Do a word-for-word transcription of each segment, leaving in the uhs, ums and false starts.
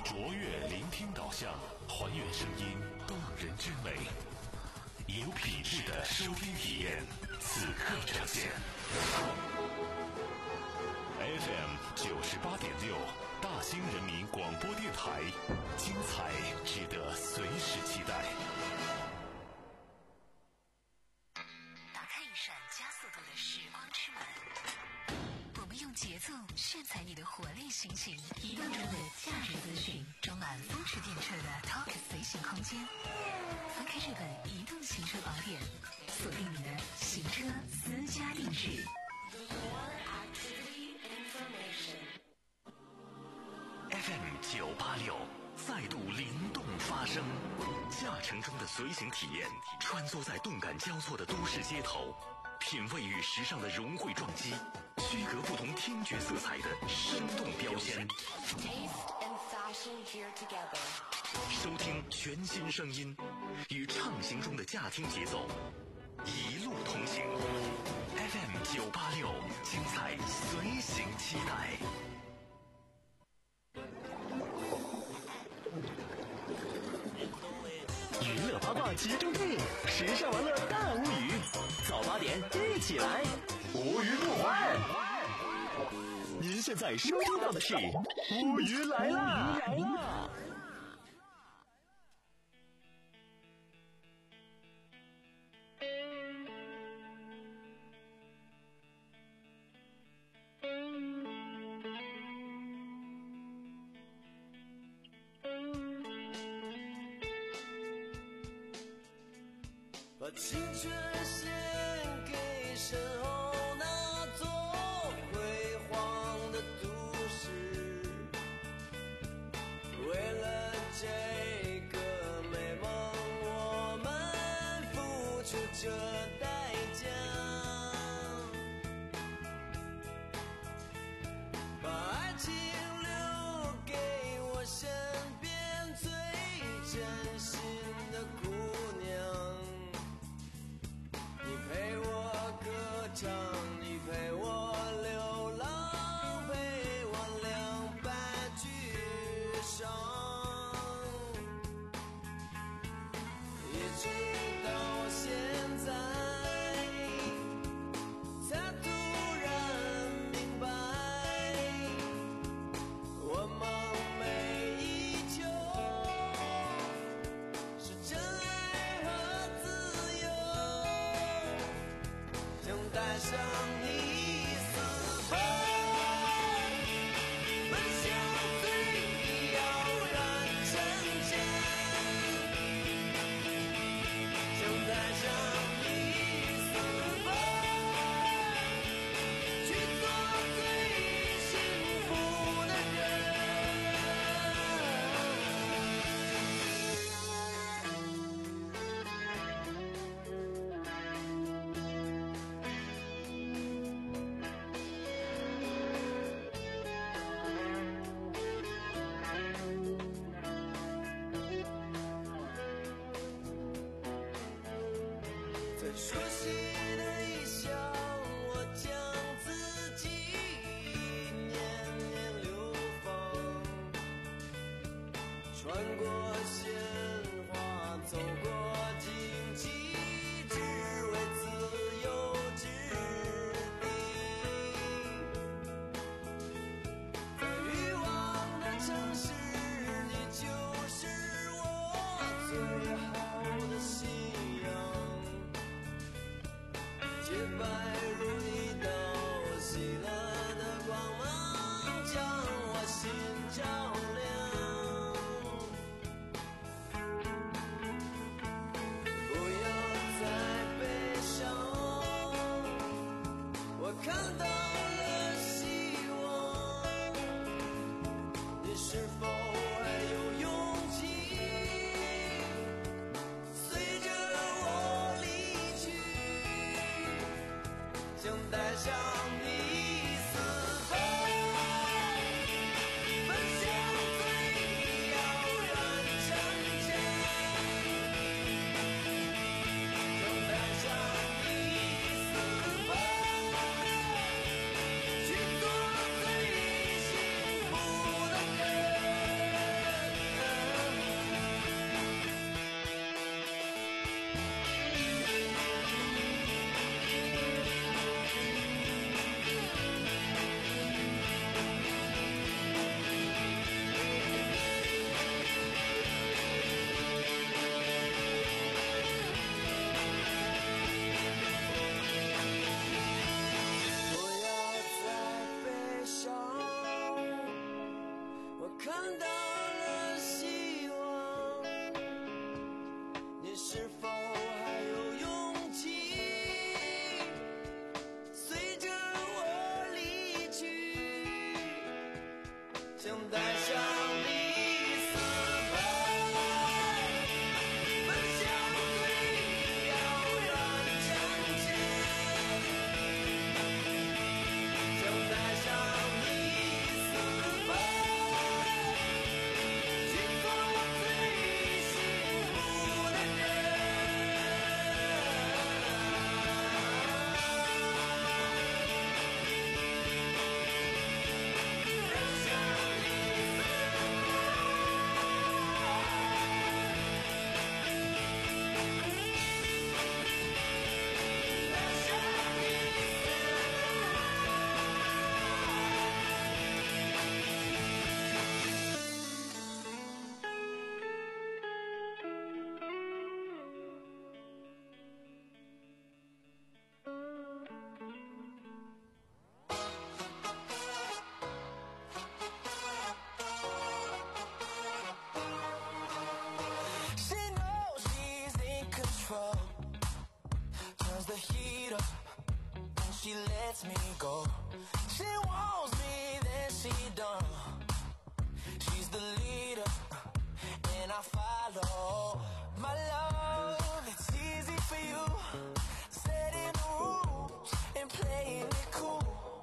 卓越聆听导向，还原声音动人之美，有品质的收听体验，此刻呈现。F M 九十八点六，大兴人民广播电台，精彩值得随时期待。 打开一扇加速度的时光之门，我们用节奏炫彩你的活力心情，移动中的价值资讯，装满风驰电掣的 Talk 随行空间。翻开这本移动行车宝典，锁定你的行车私家定制。 F M 九八六再度灵动发声，驾乘中的随行体验，穿梭在动感交错的都市街头，品味与时尚的融汇撞击，区隔不同听觉色彩的生动标签。收听全新声音，与畅行中的驾听节奏，一路同行。F M 九八六，精彩随行期待。 娱乐八卦集中地，时尚玩乐大无语，早八点一起来，无鱼不欢。您现在收听到的是无鱼来啦！来啦！ 把青春献给身后那座辉煌的都市，为了这个美梦，我们付出着代价，把爱情留给我身边最真心的姑娘。陪我歌唱，你陪我流浪，陪我两败俱伤，一直到现在才突然明白，我梦寐以求是真爱和自由，带上你私奔，奔向最遥远城镇，想带上你私奔，去做最幸福的人。熟悉的异乡，我将自己年年流放，穿过鲜花，走过荆棘，只为自由之地。在欲望的城市，你就是我最好的信仰。洁白如一道喜乐的光芒，将我心照亮。 看到了希望，你是否还有勇气随着我离去，想带上你私奔，奔向最遥远疆界，想带上你私奔，去做我最幸福的人。She knows she's in control, turns the heat up, and she lets me go. She wants me, then she don't. She's the leader, and I follow. My love, it's easy for you, setting the rules and playing it cool.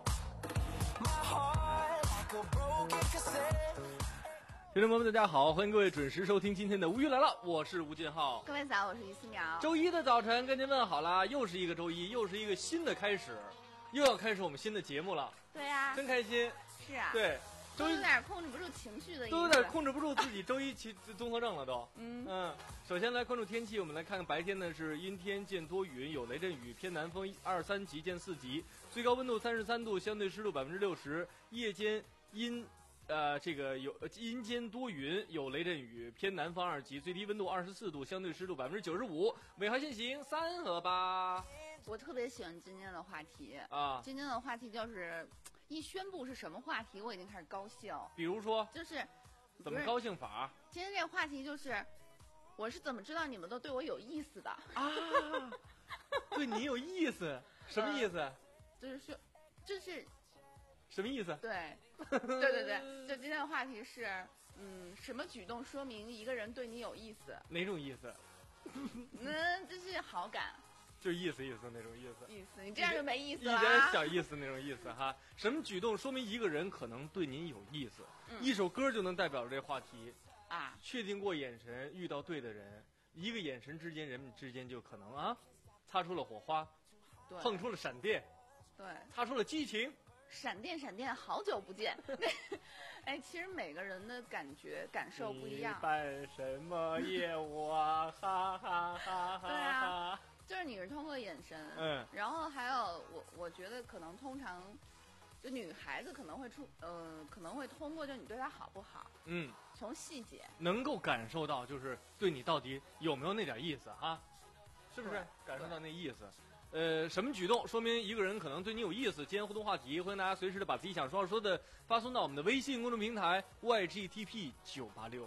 My heart like a broken cassette. 听众朋友们，大家好，欢迎各位准时收听今天的无语来了，我是吴俊浩。 各位早，我是于思苗。 周一的早晨跟您问好啦，又是一个周一，又是一个新的开始，又要开始我们新的节目了， 对啊， 真开心。 是啊，， 对，周一都有点控制不住情绪的意思， 都有点控制不住自己周一期综合症了都。 嗯嗯，首先来关注天气，我们来看看白天呢是阴天见多云，有雷阵雨，偏南风二三级见四级，最高温度三十三度，相对湿度百分之六十，夜间阴。呃，这个有阴间多云，有雷阵雨，偏南风二级，最低温度二十四度，相对湿度百分之九十五。尾号限行三和八我特别喜欢今天的话题啊。 今天的话题就是一宣布是什么话题，我已经开始高兴。 比如说， 就是怎么高兴法今天这个话题就是我是怎么知道你们都对我有意思的啊？对你有意思，什么意思？呃、 就是说，就是什么意思？ 对，对对对，就今天的话题是，嗯，什么举动说明一个人对你有意思？ 哪种意思？ 嗯，就是好感， 就是意思意思那种意思。 意思，你这样就没意思了、 啊，一点小意思那种意思哈。什么举动说明一个人可能对您有意思？ 嗯、 一首歌就能代表这话题啊。 确定过眼神，遇到对的人，一个眼神之间，人们之间就可能啊，擦出了火花， 对， 碰出了闪电， 对， 擦出了激情。 闪电闪电，好久不见。哎，其实每个人的感觉感受不一样。 你办什么业务啊？哈哈哈哈！ 对啊，就是你是通过眼神， 嗯， 然后还有我，我觉得可能通常，就女孩子可能会出，呃，可能会通过就你对她好不好， 嗯， 从细节能够感受到，就是对你到底有没有那点意思哈，是不是？感受到那意思。呃，什么举动说明一个人可能对你有意思？今天互动话题，欢迎大家随时的把自己想说说的发送到我们的微信公众平台 Y G T P 九八六。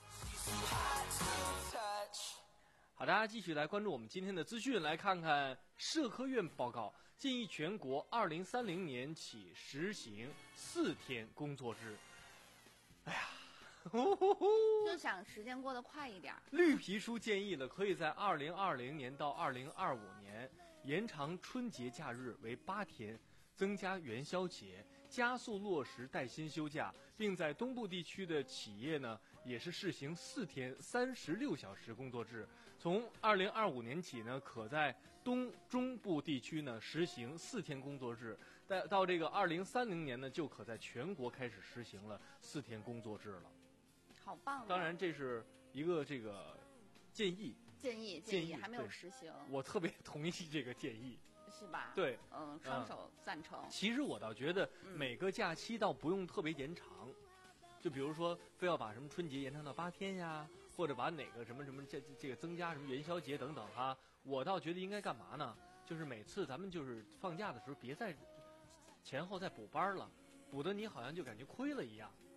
好，大家继续来关注我们今天的资讯，来看看社科院报告建议全国二零三零年起实行四天工作制。哎呀。 就想时间过得快一点。 绿皮书建议了，可以在二零二零年到二零二五年延长春节假日为八天，增加元宵节，加速落实带薪休假，并在东部地区的企业呢，也是试行四天三十六小时工作制。从二零二五年起呢，可在东中部地区呢实行四天工作制，到到这个二零三零年呢，就可在全国开始实行了四天工作制了。 好棒！ 当然，这是一个这个建议， 建议建议还没有实行。 我特别同意这个建议， 是吧？ 对， 嗯，双手赞成。 嗯、其实我倒觉得每个假期倒不用特别延长，嗯、就比如说非要把什么春节延长到八天呀，或者把哪个什么什么这这个增加什么元宵节等等哈，我倒觉得应该干嘛呢？就是每次咱们就是放假的时候，别再前后再补班了，补得你好像就感觉亏了一样。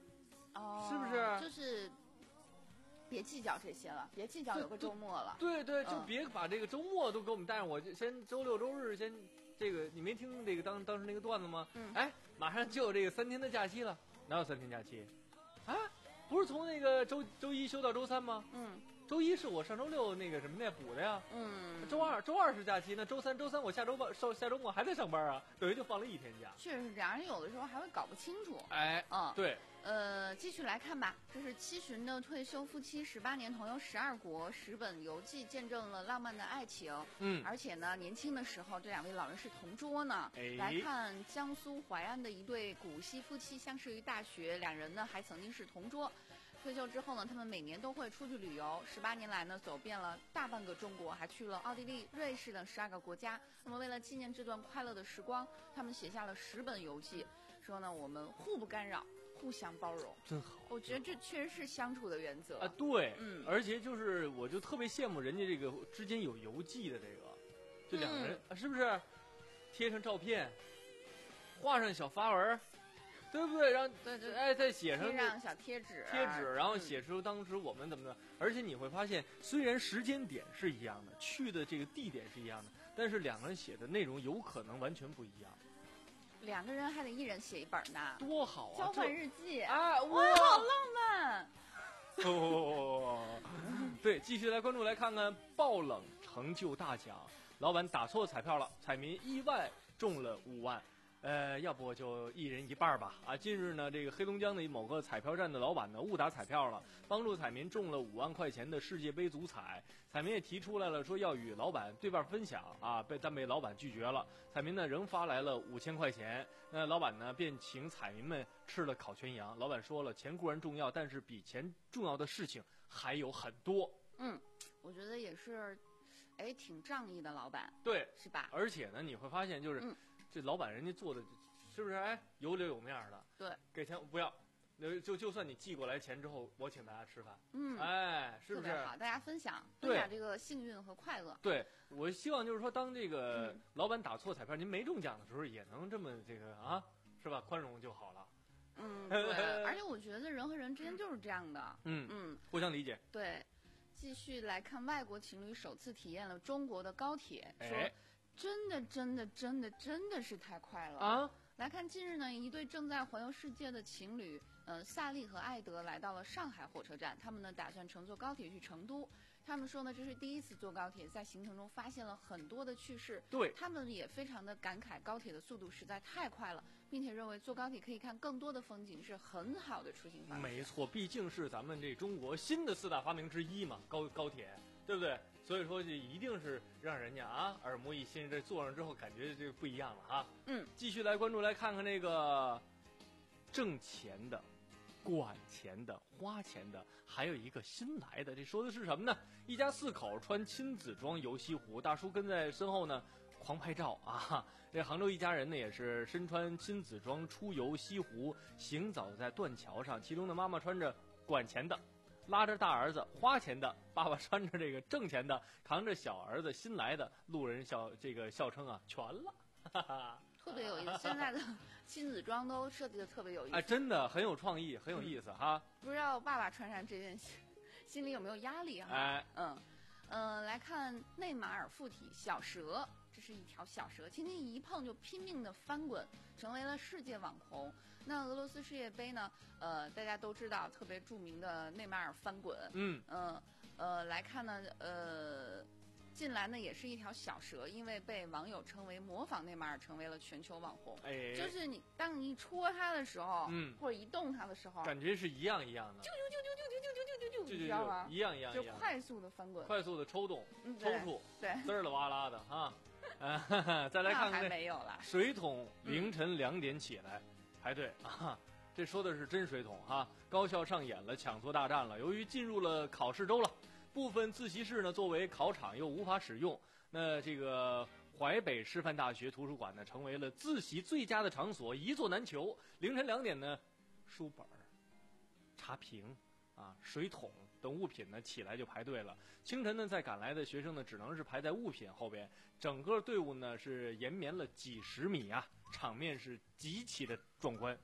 哦， 是不是？ 就是别计较这些了，别计较有个周末了。 对对，就嗯别把这个周末都给我们带上。我就先周六周日先这个，你没听这个当当时那个段子吗？ 嗯哎，马上就有这个三天的假期了，哪有三天假期？啊，不是从那个周周一休到周三吗？ 嗯周一是我上周六那个什么呀补的呀。 嗯， 周二周二是假期，那周三周三我下周末下下周末还在上班啊，等于就放了一天假。 确实是这样，而且有的时候还会搞不清楚。 哎， 嗯， 对， 呃，继续来看吧。这是七旬的退休夫妻，十八年同游十二国，十本游记，见证了浪漫的爱情。 嗯， 而且呢，年轻的时候这两位老人是同桌呢。 哎来看江苏淮安的一对古稀夫妻，相识于大学，两人呢还曾经是同桌。退休之后呢，他们每年都会出去旅游。十八年来呢，走遍了大半个中国，还去了奥地利、瑞士等十二个国家。那么，为了纪念这段快乐的时光，他们写下了十本游记，说呢，我们互不干扰，互相包容。 真好。 我觉得这确实是相处的原则啊，对， 嗯而且就是我就特别羡慕人家这个之间有邮寄的这个，就两个人、 嗯啊是不是贴上照片，画上小发文，对不对？然后对对哎再写上贴上小贴纸， 贴纸，然后嗯写出当时我们怎么的。而且你会发现，虽然时间点是一样的，去的这个地点是一样的，但是两个人写的内容有可能完全不一样。 两个人还得一人写一本呢， 多好啊！ 交换这日记， 哎， 哇，好浪漫。 哦，对，继续来关注，来看看爆冷成就大奖，老板打错彩票了，彩民意外中了五万。呃，要不就一人一半吧。啊，近日呢，这个黑龙江的某个彩票站的老板呢误打彩票了，帮助彩民中了五万块钱的世界杯足彩。彩民也提出来了，说要与老板对半分享啊，被但被老板拒绝了。彩民呢仍发来了五千块钱，那老板呢便请彩民们吃了烤全羊。老板说了，钱固然重要，但是比钱重要的事情还有很多。 嗯，我觉得也是，哎，挺仗义的老板， 对， 是吧？ 而且呢，你会发现就是。 嗯这老板人家做的是不是哎有脸有面的？ 对， 给钱不要，就就算你寄过来钱之后，我请大家吃饭， 嗯， 哎，是不是？ 特别好，大家分享对分享这个幸运和快乐。 对，我希望就是说，当这个嗯老板打错彩票，您没中奖的时候，也能这么这个啊，是吧？宽容就好了。 嗯，对，而且我觉得人和人之间就是这样的。 嗯嗯， 互相理解。 对。继续来看，外国情侣首次体验了中国的高铁，说哎真的，真的，真的，真的是太快了啊！ 来看，近日呢，一对正在环游世界的情侣，呃，萨利和艾德来到了上海火车站，他们呢打算乘坐高铁去成都。他们说呢，这是第一次坐高铁，在行程中发现了很多的趣事。 对， 他们也非常的感慨，高铁的速度实在太快了，并且认为坐高铁可以看更多的风景，是很好的出行方式。 没错，毕竟是咱们这中国新的四大发明之一嘛，高高铁，对不对？所以说，这一定是让人家啊耳目一新，这坐上之后感觉这不一样了哈。 嗯， 继续来关注，来看看这个挣钱的、管钱的、花钱的，还有一个新来的，这说的是什么呢？一家四口穿亲子装游西湖，大叔跟在身后呢。狂拍照啊！这杭州一家人呢，也是身穿亲子装出游西湖，行走在断桥上。其中的妈妈穿着管钱的，拉着大儿子花钱的，爸爸穿着这个挣钱的，扛着小儿子新来的。路人笑这个笑称啊，全了，哈哈， 特别有意思。现在的亲子装都设计的特别有意思， 哎，真的很有创意，很有意思、嗯、哈。 不知道爸爸穿上这件，心里有没有压力啊？ 哎， 嗯，呃，来看内马尔附体小蛇。这是一条小蛇，轻轻一碰就拼命的翻滚，成为了世界网红。那俄罗斯世界杯呢？呃，大家都知道特别著名的内马尔翻滚。 嗯， 呃，呃，来看呢，呃，近来呢也是一条小蛇，因为被网友称为模仿内马尔，成为了全球网红。 哎， 就是你当你一戳它的时候， 嗯， 或者一动它的时候， 感觉是一样一样的， 啾啾啾啾啾啾啾啾啾啾， 你知道吗？ 一样一样一样， 就快速的翻滚， 快速的抽动、 嗯、 抽搐， 对， 滋儿啦哇啦的哈。啊，再来看看还没有了。 水桶凌晨两点起来排队啊，这说的是真水桶哈。高校上演了抢座大战了，由于进入了考试周了，部分自习室呢作为考场又无法使用，那这个淮北师范大学图书馆呢成为了自习最佳的场所，一座难求。凌晨两点呢，书本、茶瓶啊、水桶等物品呢起来就排队了。清晨呢再赶来的学生呢只能是排在物品后边，整个队伍呢是延绵了几十米啊，场面是极其的壮观。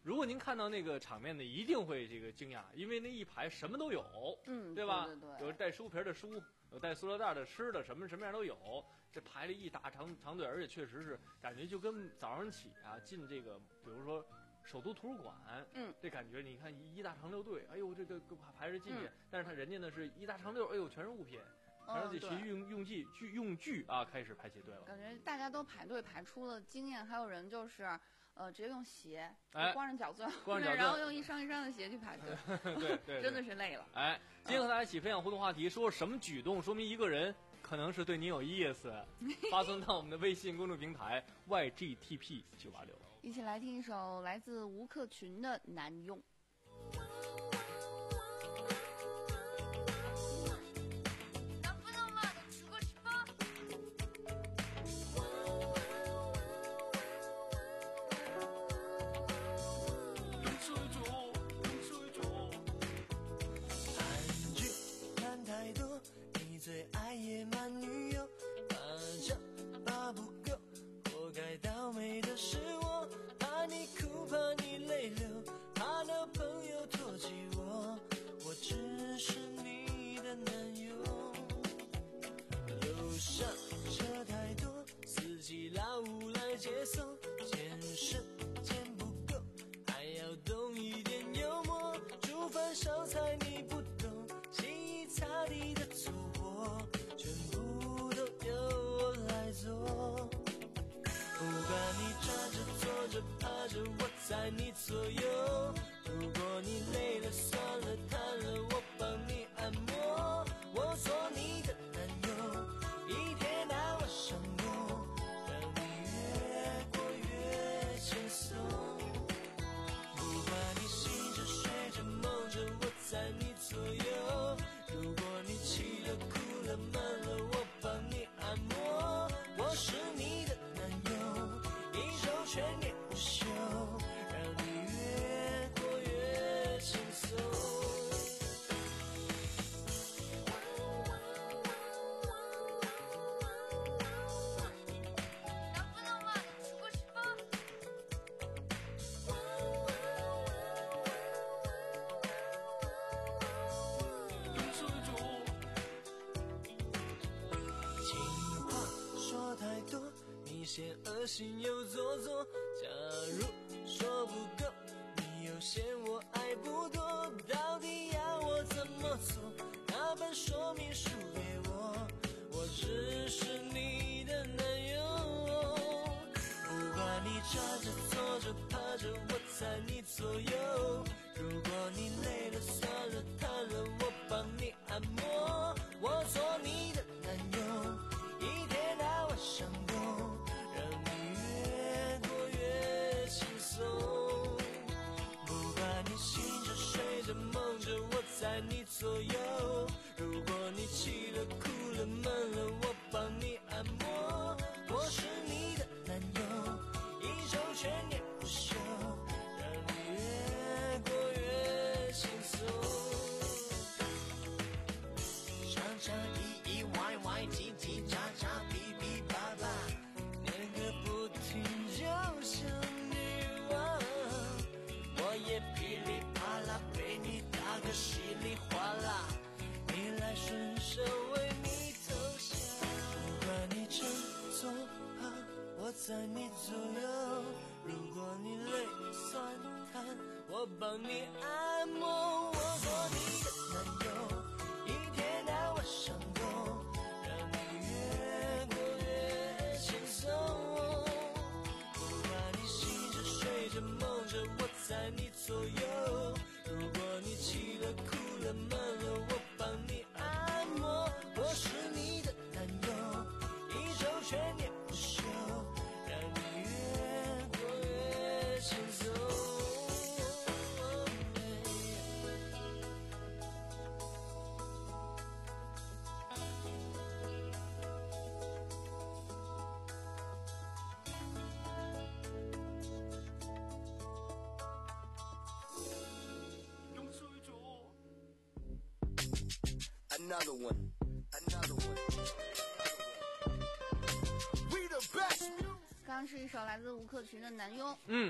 如果您看到那个场面呢，一定会这个惊讶，因为那一排什么都有， 嗯， 对吧？ 对对对， 有带书皮的书，有带塑料袋的吃的，什么什么样都有。这排了一大长长队，而且确实是感觉就跟早上起啊进这个，比如说首都图书馆， 嗯， 这感觉你看一大长溜队，哎呦这个排着进去， 嗯、 但是他人家呢是一大长溜，哎呦全是物品。全是这些用用具具用具啊，开始排起队了。 感觉大家都排队排出了经验，还有人就是呃直接用鞋， 哎， 光着脚钻， 光着脚钻， 然后用一双一双的鞋去排队， 对对， 真的是累了。 哎，今天和大家一起分享互动话题，说什么举动说明一个人可能是对你有意思？发送到我们的微信公众平台 Y G T P 九八六。 一起来听一首来自吴克群的《难用》。 最爱野蛮女友，怕这怕不够，活该倒霉的是我，怕你哭，怕你泪流，怕男朋友唾弃我，我只是你的男友。路上车太多，司机老无来接送，健身健不够，还要懂一点幽默，煮饭烧菜你不懂，洗衣擦地的粗全部都由我来做，不管你站着坐着趴着我在你左右，如果你累了酸了瘫了我帮你按摩，我做你的男友，一天到晚上工，让你越过越轻松，不管你醒着睡着梦着我在你左右，如果你气了哭了闷了我帮你按摩，我是你的男友，一周全年无休，让你越过越轻松。嫌恶心又做作，假如说不够，你又嫌我爱不多，到底要我怎么做？那本说明书给我，我只是你的男友。不管你站着坐着趴着我在你左右，如果你累了酸了瘫了我帮你按摩，我做你的男友，一天到晚上工，不管你醒着睡着梦着我在你左右，如果你气了哭了闷了我帮你按摩，我是你的男友，一周全年无休，让你越过越轻松，常常意意外外叽叽喳喳哔哔叭叭，念个不停就像也噼里啪啦被你打个稀里哗啦，你来顺手为你投降，不管你站坐趴我在你左右，如果你累酸瘫我帮你按摩，我做你的男友，一天到晚上工，让你越过越轻松，不管你醒着睡着梦着我在你左右，如果你气了哭了闷了我帮你按摩，我是你的男友，一周全年无休，让你越过越轻松。 Another one, another one. We the best. 刚刚是一首来自吴克群的《男佣》。 嗯嗯，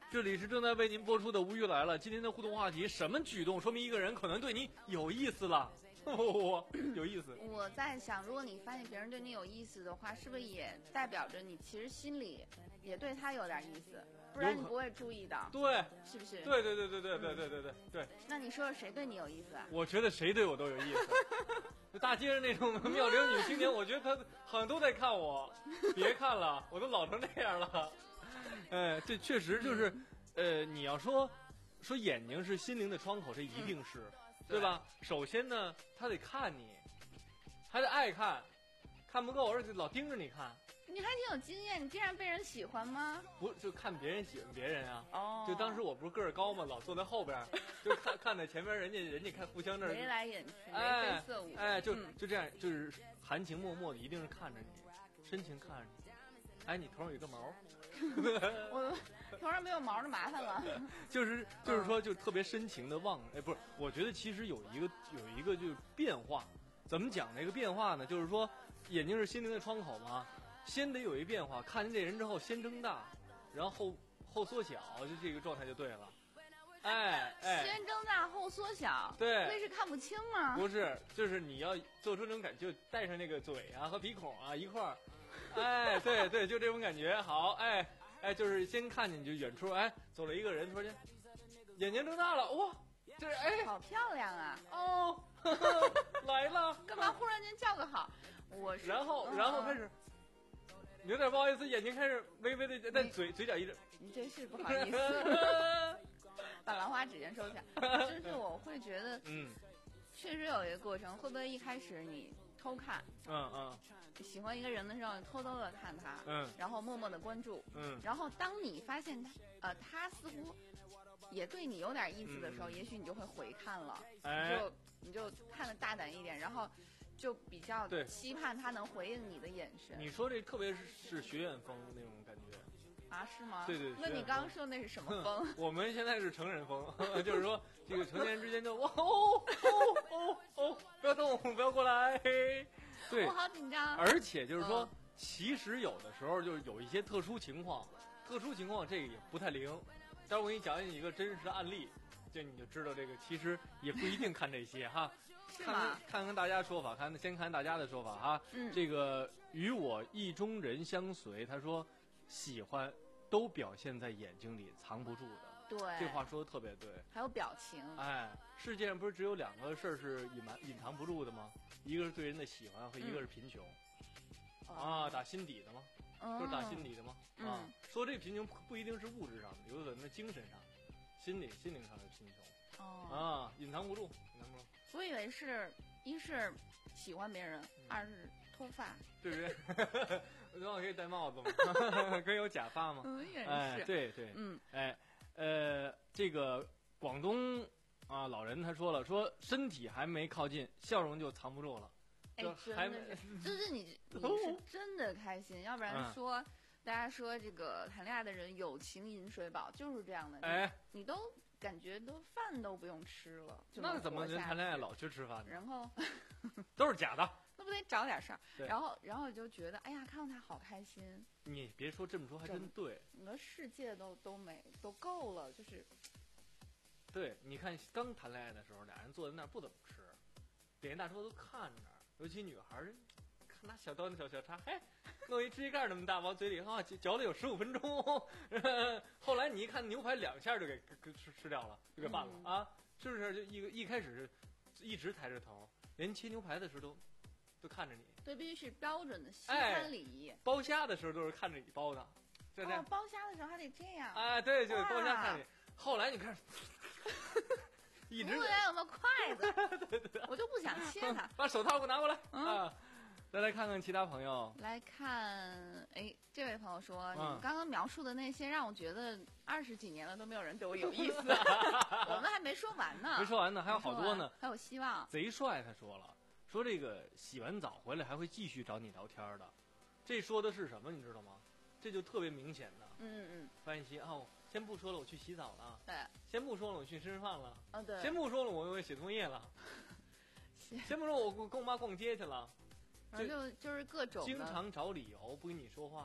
这里是正在为您播出的《无语来了》，今天的互动话题：什么举动说明一个人可能对你有意思了？哦，有意思。 我在想，如果你发现别人对你有意思的话，是不是也代表着你其实心里也对他有点意思？不然你不会注意到。 对， 是不是？ 对对对对对对对对对对。 那你说说谁对你有意思啊？ 我觉得谁对我都有意思。大街上那种妙龄女青年，我觉得她好像都在看我。别看了，我都老成这样了。哎，这确实就是，呃，你要说说眼睛是心灵的窗口，这一定是。嗯对吧？首先呢，他得看你，还得爱看，看不够，而且老盯着你看。 你还挺有经验，你竟然被人喜欢吗？ 不，就看别人喜欢别人啊。 哦。 就当时我不是个儿高嘛，老坐在后边，就看看在前边，人家人家看互相那儿眉来眼去，眉飞色舞。 哎，就、嗯、就这样，就是含情脉脉的，一定是看着你，深情看着你。哎，你头上有个毛。 我头上没有毛就麻烦了。 就是就是说，就特别深情的望，哎，不是，我觉得其实有一个有一个就是变化，怎么讲这个变化呢？就是说，眼睛是心灵的窗口嘛，先得有一变化，看见这人之后先睁大，然后后后缩小，就这个状态就对了。哎哎， 先睁大后缩小， 对， 那是看不清吗？ 不是，就是你要做出这种感觉，就带上那个嘴啊和鼻孔啊一块儿。哎，对对，就这种感觉。好，哎哎，就是先看见就远处，哎，走了一个人，突然间眼睛睁大了，哇，这哎， 好漂亮啊！ 哦，呵呵来了， 干嘛忽然间叫个好？我是， 然后然后开始，有点不好意思，眼睛开始微微的，但嘴嘴角一直， 你真是不好意思，把兰花指尖收下。就是我会觉得，嗯，确实有一个过程，会不会一开始你偷看？ 嗯嗯。 喜欢一个人的时候，偷偷的看他， 嗯， 然后默默的关注， 嗯， 然后当你发现他，呃，他似乎也对你有点意思的时候，嗯、也许你就会回看了， 哎、 你就你就看得大胆一点，然后就比较期盼他能回应你的眼神。 你说这特别是学院风那种感觉啊？是吗？ 对对。 那你刚刚说那是什么风？ 我们现在是成人风，就是说这个成年人之间就哇哦哦哦哦，不要动，不要过来。对， 我好紧张。 而且就是说、嗯，其实有的时候就是有一些特殊情况，特殊情况这个也不太灵。待会儿我给你讲一个真实的案例，就你就知道这个其实也不一定看这些哈。看看看看大家说法，看先看大家的说法哈。 嗯。 这个与我意中人相随，他说喜欢都表现在眼睛里，藏不住的。 对， 这话说的特别对。 还有表情。 哎，世界上不是只有两个事儿是隐瞒隐藏不住的吗？一个是对人的喜欢和一个是贫穷。嗯、啊，打心底的吗？ 嗯、 就是打心底的吗？ 嗯、 啊，说这贫穷不一定是物质上的，有可能是精神上、心理心灵上的贫穷。 哦。 啊，隐藏不住，隐藏不住。 我以为是一是喜欢别人，嗯、二是脱发。 对不对？我可以戴帽子吗？可以有假发吗？ 嗯，也是。 哎，对对， 嗯， 哎。呃，这个广东啊老人他说了，说身体还没靠近，笑容就藏不住了。 哎，真的是，就是你你是真的开心，要不然说、嗯、大家说这个谈恋爱的人有情饮水饱，就是这样的。 哎， 你都感觉都饭都不用吃了，就那怎么人谈恋爱老去吃饭呢？ 然后都是假的。 那不得找点事儿，然后然后就觉得哎呀，看到他好开心。 你别说这么说，还真对。 整个世界都都没都够了，就是。 对，你看刚谈恋爱的时候，俩人坐在那儿不怎么吃，点一大桌都看着，尤其女孩儿，看拿小刀那小小叉，嘿，弄一指甲盖那么大往嘴里啊，嚼了有十五分钟。后来你一看牛排两下就给给吃吃掉了，就给拌了、嗯、啊，是不是？就一个一开始是一直抬着头，连切牛排的时候都。都看着你， 对，必须是标准的西餐礼仪、 哎。包虾的时候都是看着你包的，就这样。 哦，包虾的时候还得这样。 哎，对，就包虾看你。后来你看，一直。 服务员有没有筷子？ 对对对， 我就不想切它。 把手套给我拿过来、 嗯、 啊！再来看看其他朋友。 来看，哎，这位朋友说，嗯、你们刚刚描述的那些让我觉得二十几年了都没有人对我有意思。我们还没说完呢。 没说完呢，还有好多呢， 还有希望。 贼帅，他说了。说这个洗完澡回来还会继续找你聊天的，这说的是什么你知道吗？这就特别明显的。 嗯嗯。 发信息啊，我先不说了，我去洗澡了。 对。 先不说了，我去吃饭了。 啊对。 先不说了，我我写作业了。先不说我跟我妈逛街去了。 反正就就是各种。 经常找理由不跟你说话了。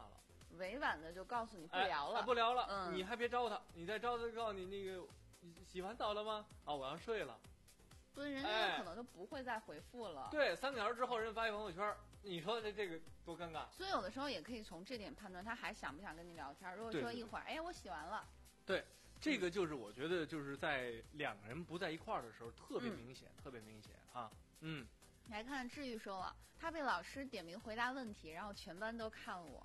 委婉的就告诉你不哎聊了， 哎不聊了， 嗯你还别招他，你再招他，告诉你那个你洗完澡了吗？啊，我要睡了。 对，人哎家可能就不会再回复了。 对，三个小时之后人发一朋友圈，你说这这个多尴尬。 所以有的时候也可以从这点判断他还想不想跟你聊天。如果对对对说一会儿，哎，我洗完了， 对，这个就是我觉得就是在两个人不在一块儿的时候特别嗯明显，特别明显啊。嗯， 你还看治愈说了，他被老师点名回答问题，然后全班都看我，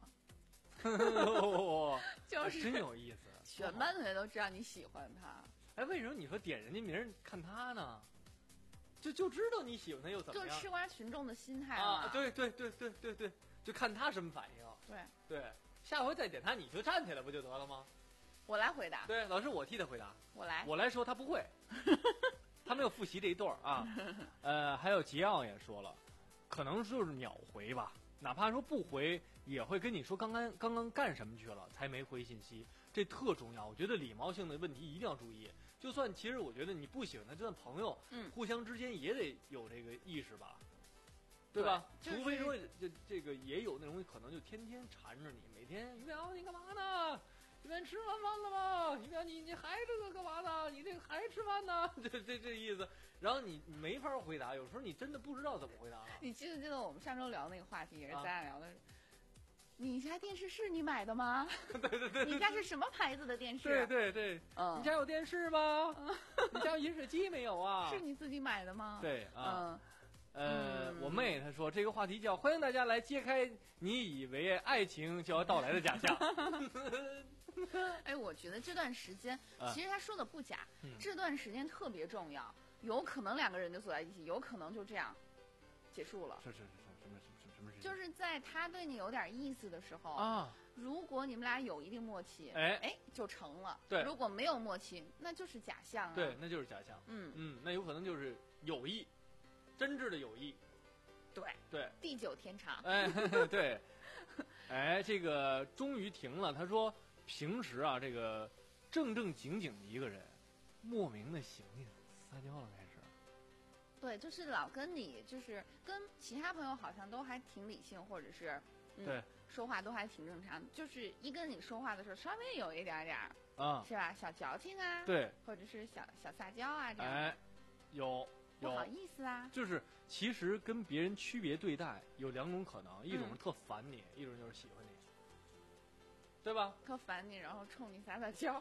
就是真有意思。 全班同学都知道你喜欢他， 哎，为什么你说点人家名儿看他呢？就就知道你喜欢他又怎么样？ 就吃瓜群众的心态啊， 嘛。 对对对对对对，就看他什么反应。 对， 对，下回再点他你就站起来不就得了吗？ 我来回答， 对，老师我替他回答， 我来， 我来说他不会，他没有复习这一段儿啊。呃，还有吉奥也说了，可能就是秒回吧，哪怕说不回，也会跟你说刚刚刚刚干什么去了，才没回信息，这特重要。我觉得礼貌性的问题一定要注意。就算其实我觉得你不喜欢他，就算朋友， 嗯互相之间也得有这个意识吧，对吧？ 对就是除非说这这个也有那种可能就天天缠着你，每天于淼你干嘛呢？于淼吃完饭了吗？于淼你你还这个干嘛呢？你这个还吃饭呢？这这这意思，然后你你没法回答，有时候你真的不知道怎么回答了。 你记不记得我们上周聊那个话题也是啊咱俩聊的？你家电视是你买的吗？ 对对对， 你家是什么牌子的电视？ 对对对， 嗯你家有电视吗？你家有饮水机没有啊？ 是你自己买的吗？ 对啊。 嗯， 呃， 嗯我妹她说这个话题叫欢迎大家来揭开你以为爱情就要到来的假象。 哎，我觉得这段时间啊其实他说的不假， 嗯这段时间特别重要，有可能两个人就走在一起，有可能就这样结束了。 是是是是什么什么什么事情？ 就是在他对你有点意思的时候， 啊， 如果你们俩有一定默契， 哎哎，就成了。 对如果没有默契，那就是假象啊。 对，，那就是假象。 嗯， 嗯，那有可能就是友谊，真挚的友谊。 对， 对， 地久天长。 哎，对，哎，这个终于停了。他说平时啊，这个正正经经的一个人，莫名的醒醒撒娇了，开始。 对，就是老跟你，就是跟其他朋友好像都还挺理性，或者是嗯对， 说话都还挺正常。就是一跟你说话的时候，稍微有一点点儿， 啊， 是吧？小矫情啊，， 对， 或者是小小撒娇啊，这样、 哎，有不好有， 意思啊。 就是其实跟别人区别对待有两种可能，一种是嗯特烦你，一种就是喜欢你，对吧？ 特烦你，然后冲你撒撒娇。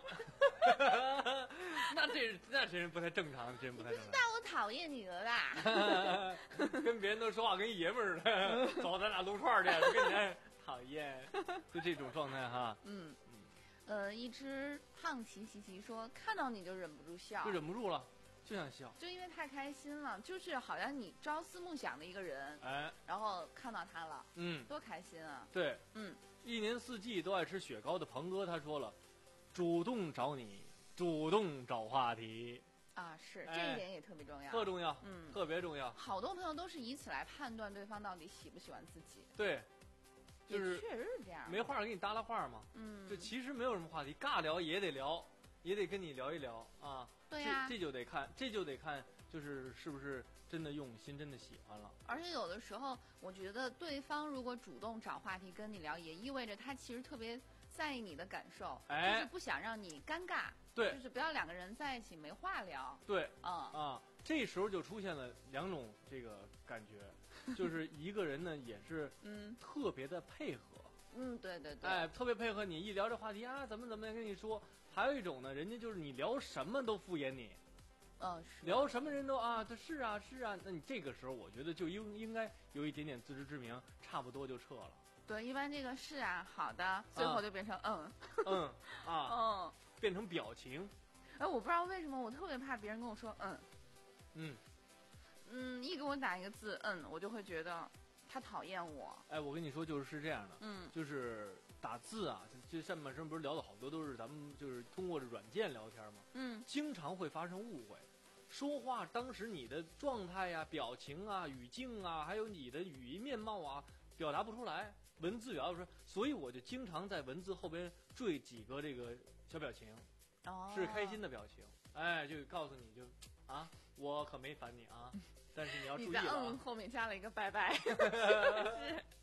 那这那真是不太正常，真不太正常。 那我讨厌你了啦。 跟别人都说话跟爷们儿似的，走，咱俩撸串儿去，跟你这讨厌，就这种状态哈， 嗯，呃，一只胖奇奇奇说，看到你就忍不住笑就，忍不住了，就想笑。 就因为太开心了，就是好像你朝思暮想的一个人， 哎， 然后看到他了， 嗯， 多开心啊！ 对， 嗯， 一年四季都爱吃雪糕的鹏哥他说了，主动找你，主动找话题， 啊，是哎这一点也特别重要， 特重要， 嗯特别重要。 好多朋友都是以此来判断对方到底喜不喜欢自己， 对，就是也确实是这样。 没话给你搭拉话嘛。 嗯， 就其实没有什么话题，尬聊也得聊，也得跟你聊一聊啊。 对呀、 这这就得看，这就得看，就是是不是真的用心，真的喜欢了。 而且有的时候，我觉得对方如果主动找话题跟你聊，也意味着他其实特别在意你的感受， 哎就是不想让你尴尬， 对就是不要两个人在一起没话聊。 对嗯， 啊，这时候就出现了两种这个感觉，就是一个人呢也是嗯特别的配合， 嗯，对对对， 哎，特别配合你，一聊这话题啊，怎么怎么样跟你说。还有一种呢，人家就是你聊什么都敷衍你， 嗯是聊什么人都啊，他是啊是啊，那你这个时候我觉得就应应该有一点点自知之明，差不多就撤了。 对，一般这个是啊，好的，最后就变成嗯嗯啊， 嗯。 变成表情， 哎，我不知道为什么我特别怕别人跟我说嗯嗯， 嗯，一给我打一个字嗯，我就会觉得他讨厌我。 哎，我跟你说，就是是这样的， 嗯就是打字啊，就上半身不是聊的好多都是咱们就是通过这软件聊天嘛， 嗯经常会发生误会。说话当时你的状态呀、表情啊、语境啊，还有你的语音面貌啊，表达不出来，文字表达不出来，所以我就经常在文字后边缀几个这个小表情， 哦， 是开心的表情，哎，就告诉你就啊，我可没烦你啊，但是你要注你在意了啊。 嗯后面加了一个拜拜，是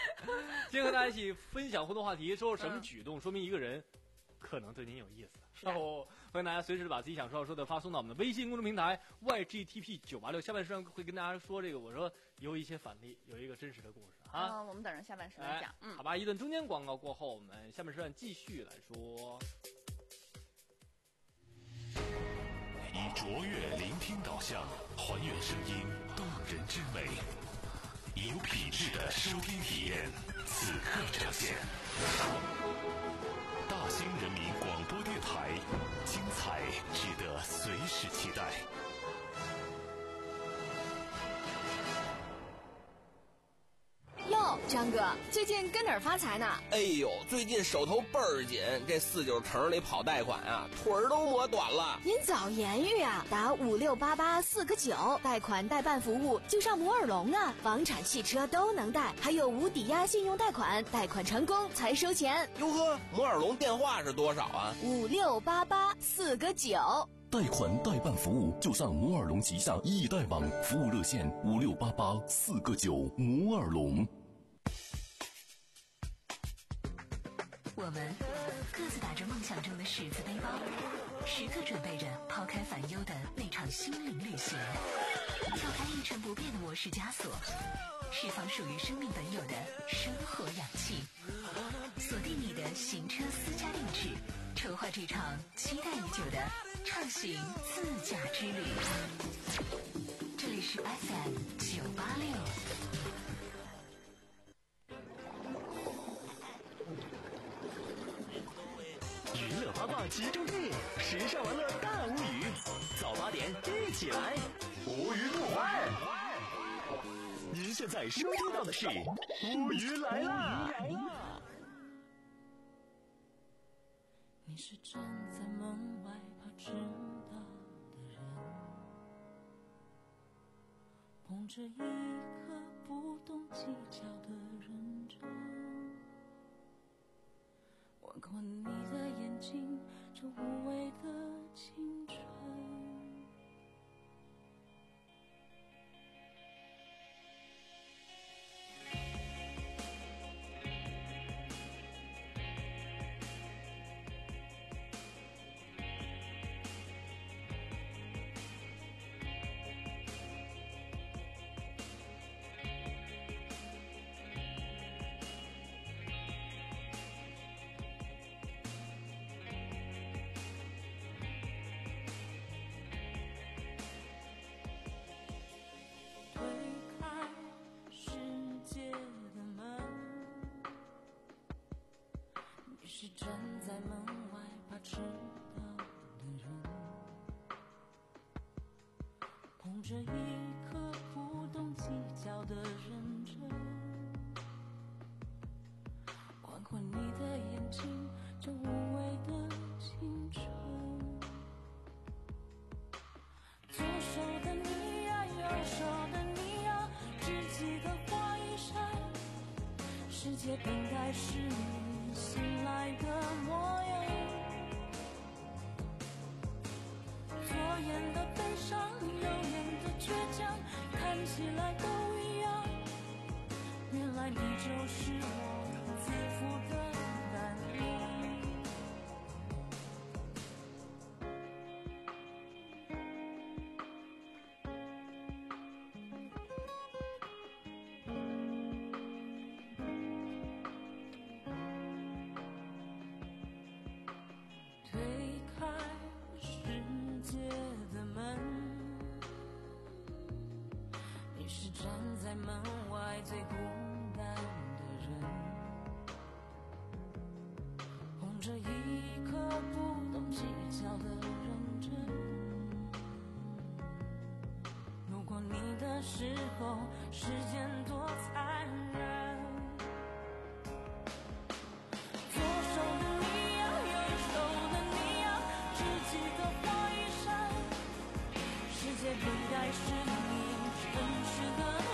今天和大家一起分享互动话题，说什么举动说明一个人可能对您有意思。然后欢迎大家随时把自己想说要说的发送到我们的微信公众平台 Y G T P 九八六。下半时会跟大家说这个，我说有一些反例，有一个真实的故事啊。 嗯，我们等着下半时段讲。 哎、 嗯， 好吧，一段中间广告过后，我们下半时段继续来说。 以卓越聆听导向，还原声音动人之美，以有品质的收听体验，此刻呈现。大兴人民广播电台，精彩值得随时期待。 哟，张哥，最近跟哪儿发财呢？ 哎呦，最近手头倍儿紧，这四九城里跑贷款啊，腿儿都磨短了。 您早言语啊，打五六八八四个九，贷款代办服务就上摩尔龙啊，房产、汽车都能贷，还有无抵押信用贷款，贷款成功才收钱。 哟呵，摩尔龙电话是多少啊？ 五六八八四个九。 贷款代办服务就上摩尔龙旗下易贷网，服务热线五六八八四个九。摩尔龙。 我们各自打着梦想中的十字背包，时刻准备着抛开烦忧的那场心灵旅行，跳开一成不变的模式枷锁，释放属于生命本有的生活氧气，锁定你的行车私家定制，筹划这场期待已久的畅行自驾之旅。这里是 F M 九八六。 娱乐八卦集中地，时尚玩乐大无语。早八点一起来，无鱼不欢。您现在收听到的是无鱼来啦。 你是站在门外怕迟到的人，捧着一颗不懂计较的认真，吻过你的眼睛，这无畏的青春。是站在门外怕迟到的人，捧着一颗不懂计较的认真，吻过你的眼睛，这无畏的青春。左手的你呀，右手的你呀，只记得花一扇，世界本该是你醒来的模样，左眼的悲伤，右眼的倔强，看起来都一样，原来你就是我自负的胆量。在门外最孤单的人，捧着一颗不懂计较的认真，路过你的时候，时间多残忍。左手的你呀，右手的你呀，只记得花一扇，世界本该是你真实的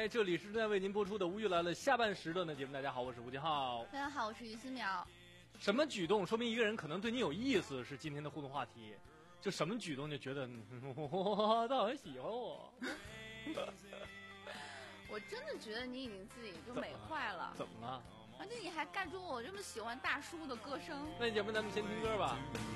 哎，这里是正在为您播出的《无语来了》下半时段的节目。大家好，我是吴金浩。 大家好，我是于思淼。 什么举动说明一个人可能对你有意思？是今天的互动话题。就什么举动就觉得，嗯、他很喜欢我。 我真的觉得你已经自己就美坏了。 怎么了？ 而且你还干出我这么喜欢大叔的歌声。 那要不咱们先听歌吧。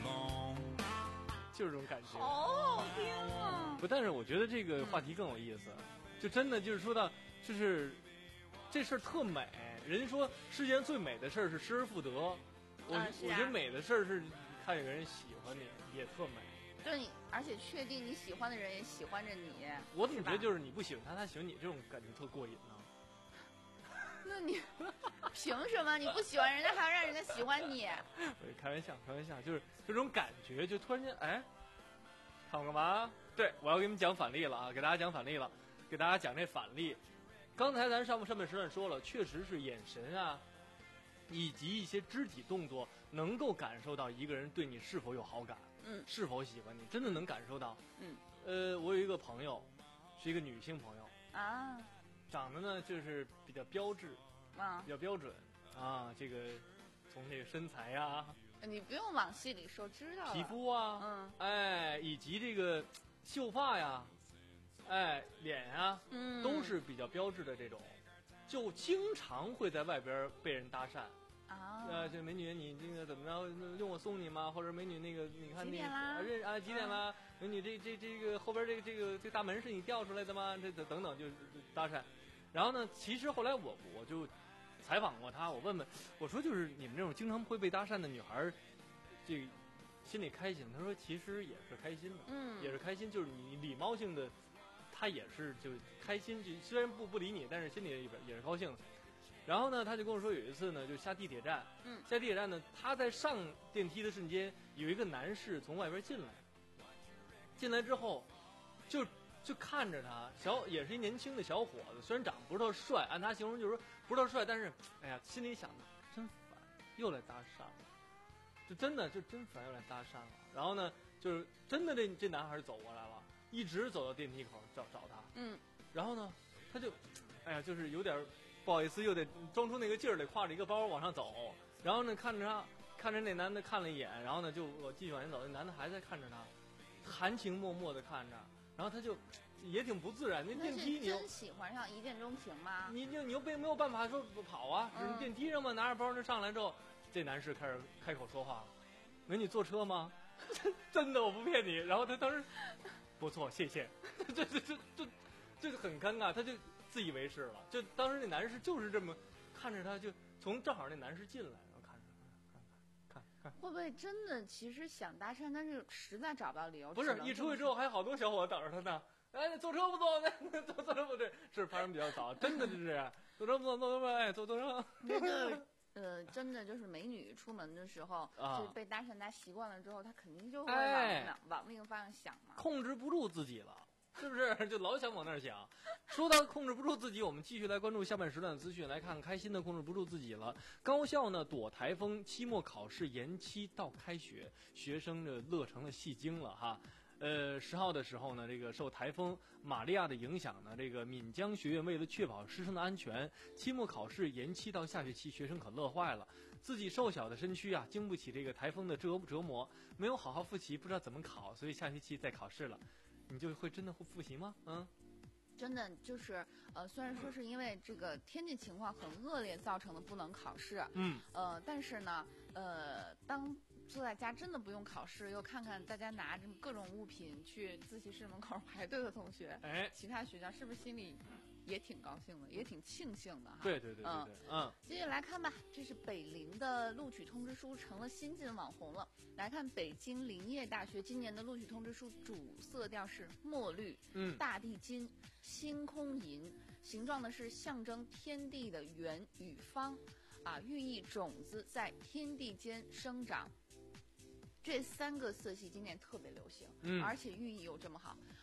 就是这种感觉。 好好听啊！ 不，但是我觉得这个话题更有意思。就真的就是说到，就是这事儿特美。人家说世界上最美的事儿是失而复得。我、 啊啊、 我觉得美的事儿是看有个人喜欢你，也特美。 对你，而且确定你喜欢的人也喜欢着你。 我怎么觉得就是你不喜欢他，他喜欢你，这种感觉特过瘾呢？ 那你凭什么你不喜欢人家还要让人家喜欢你？ 我开玩笑，开玩笑，就是这种感觉，就突然间，哎，看我干嘛？对，我要给你们讲反例了啊，给大家讲反例了，给大家讲这反例。刚才咱上上半时段说了，确实是眼神啊，以及一些肢体动作，能够感受到一个人对你是否有好感。 嗯， 是否喜欢你，真的能感受到。 嗯， 呃，我有一个朋友，是一个女性朋友啊， 长得呢就是比较标致啊， 比较标准啊。这个从这个身材呀、啊， 你不用往细里说，知道了。 皮肤啊， 嗯， 哎，以及这个秀发呀，哎，脸啊， 嗯， 都是比较标致的这种，就经常会在外边被人搭讪。 啊， 呃，这美女，你这个怎么着？用我送你吗？或者美女那个，你看那个认啊几点啦？美女，这这这个后边这个这个这个大门是你吊出来的吗？这等等就搭讪。然后呢，其实后来我我就采访过她，我问问，我说就是你们这种经常会被搭讪的女孩，这个心里开心？她说其实也是开心的， 嗯， 也是开心，就是你礼貌性的，她也是就开心，就虽然不不理你，但是心里也也是高兴的。然后呢，他就跟我说，有一次呢，就下地铁站， 嗯， 下地铁站呢，他在上电梯的瞬间，有一个男士从外边进来，进来之后，就就看着他，小也是一年轻的小伙子，虽然长得不是特帅，按他形容就是说不是特帅，但是哎呀，心里想的真烦，又来搭讪了，就真的就真烦，又来搭讪了。然后呢，就是真的这这男孩走过来了，一直走到电梯口找找他， 嗯， 然后呢，他就，哎呀，就是有点。不好意思，又得装出那个劲儿来，挎着一个包往上走。然后呢，看着他，看着那男的看了一眼，然后呢，就我继续往前走。那男的还在看着他，含情脉脉的看着。然后他就也挺不自然。那电梯你真喜欢上一见钟情吗？ 你就你又并没有办法说跑啊，只是电梯上嘛，拿着包就上来之后，这男士开始开口说话了：“美女坐车吗？”真的，我不骗你。然后他当时不错，谢谢。这这这这这很尴尬，他就。自以为是了，就当时那男士就是这么看着他，就从正好那男士进来，然后看着看看看， 会不会真的其实想搭讪，但是实在找不到理由？ 不是，一出去之后还有好多小伙子等着他呢。哎，坐车不坐？那坐坐车不对，是发生比较早，真的就是这样。坐车不坐，坐车不哎，坐坐车。 那个呃，真的就是美女出门的时候， 啊、 就是被搭讪，她习惯了之后，她肯定就会往、哎、往那个方向想嘛， 控制不住自己了。是不是就老想往那儿想？说到控制不住自己，我们继续来关注下半时段的资讯，来看开心的控制不住自己了。高校呢躲台风，期末考试延期到开学，学生这乐成了戏精了哈。呃，十号的时候呢，这个受台风玛利亚的影响呢，这个闽江学院为了确保师生的安全，期末考试延期到下学期，学生可乐坏了。自己瘦小的身躯啊，经不起这个台风的折折磨，没有好好复习，不知道怎么考，所以下学期再考试了。你就会真的会复习吗？嗯， 真的就是呃，虽然说是因为这个天气情况很恶劣造成的不能考试， 嗯， 呃，但是呢，呃，当坐在家真的不用考试，又看看大家拿着各种物品去自习室门口排队的同学， 哎， 其他学校是不是心里也挺高兴的，也挺庆幸的哈？ 对对对对对，嗯。 嗯接下来看吧，这是北林的录取通知书成了新晋网红了。来看北京林业大学今年的录取通知书，主色调是墨绿、 嗯、 大地金、星空银，形状呢是象征天地的圆与方，啊，寓意种子在天地间生长。这三个色系今年特别流行， 嗯， 而且寓意又这么好，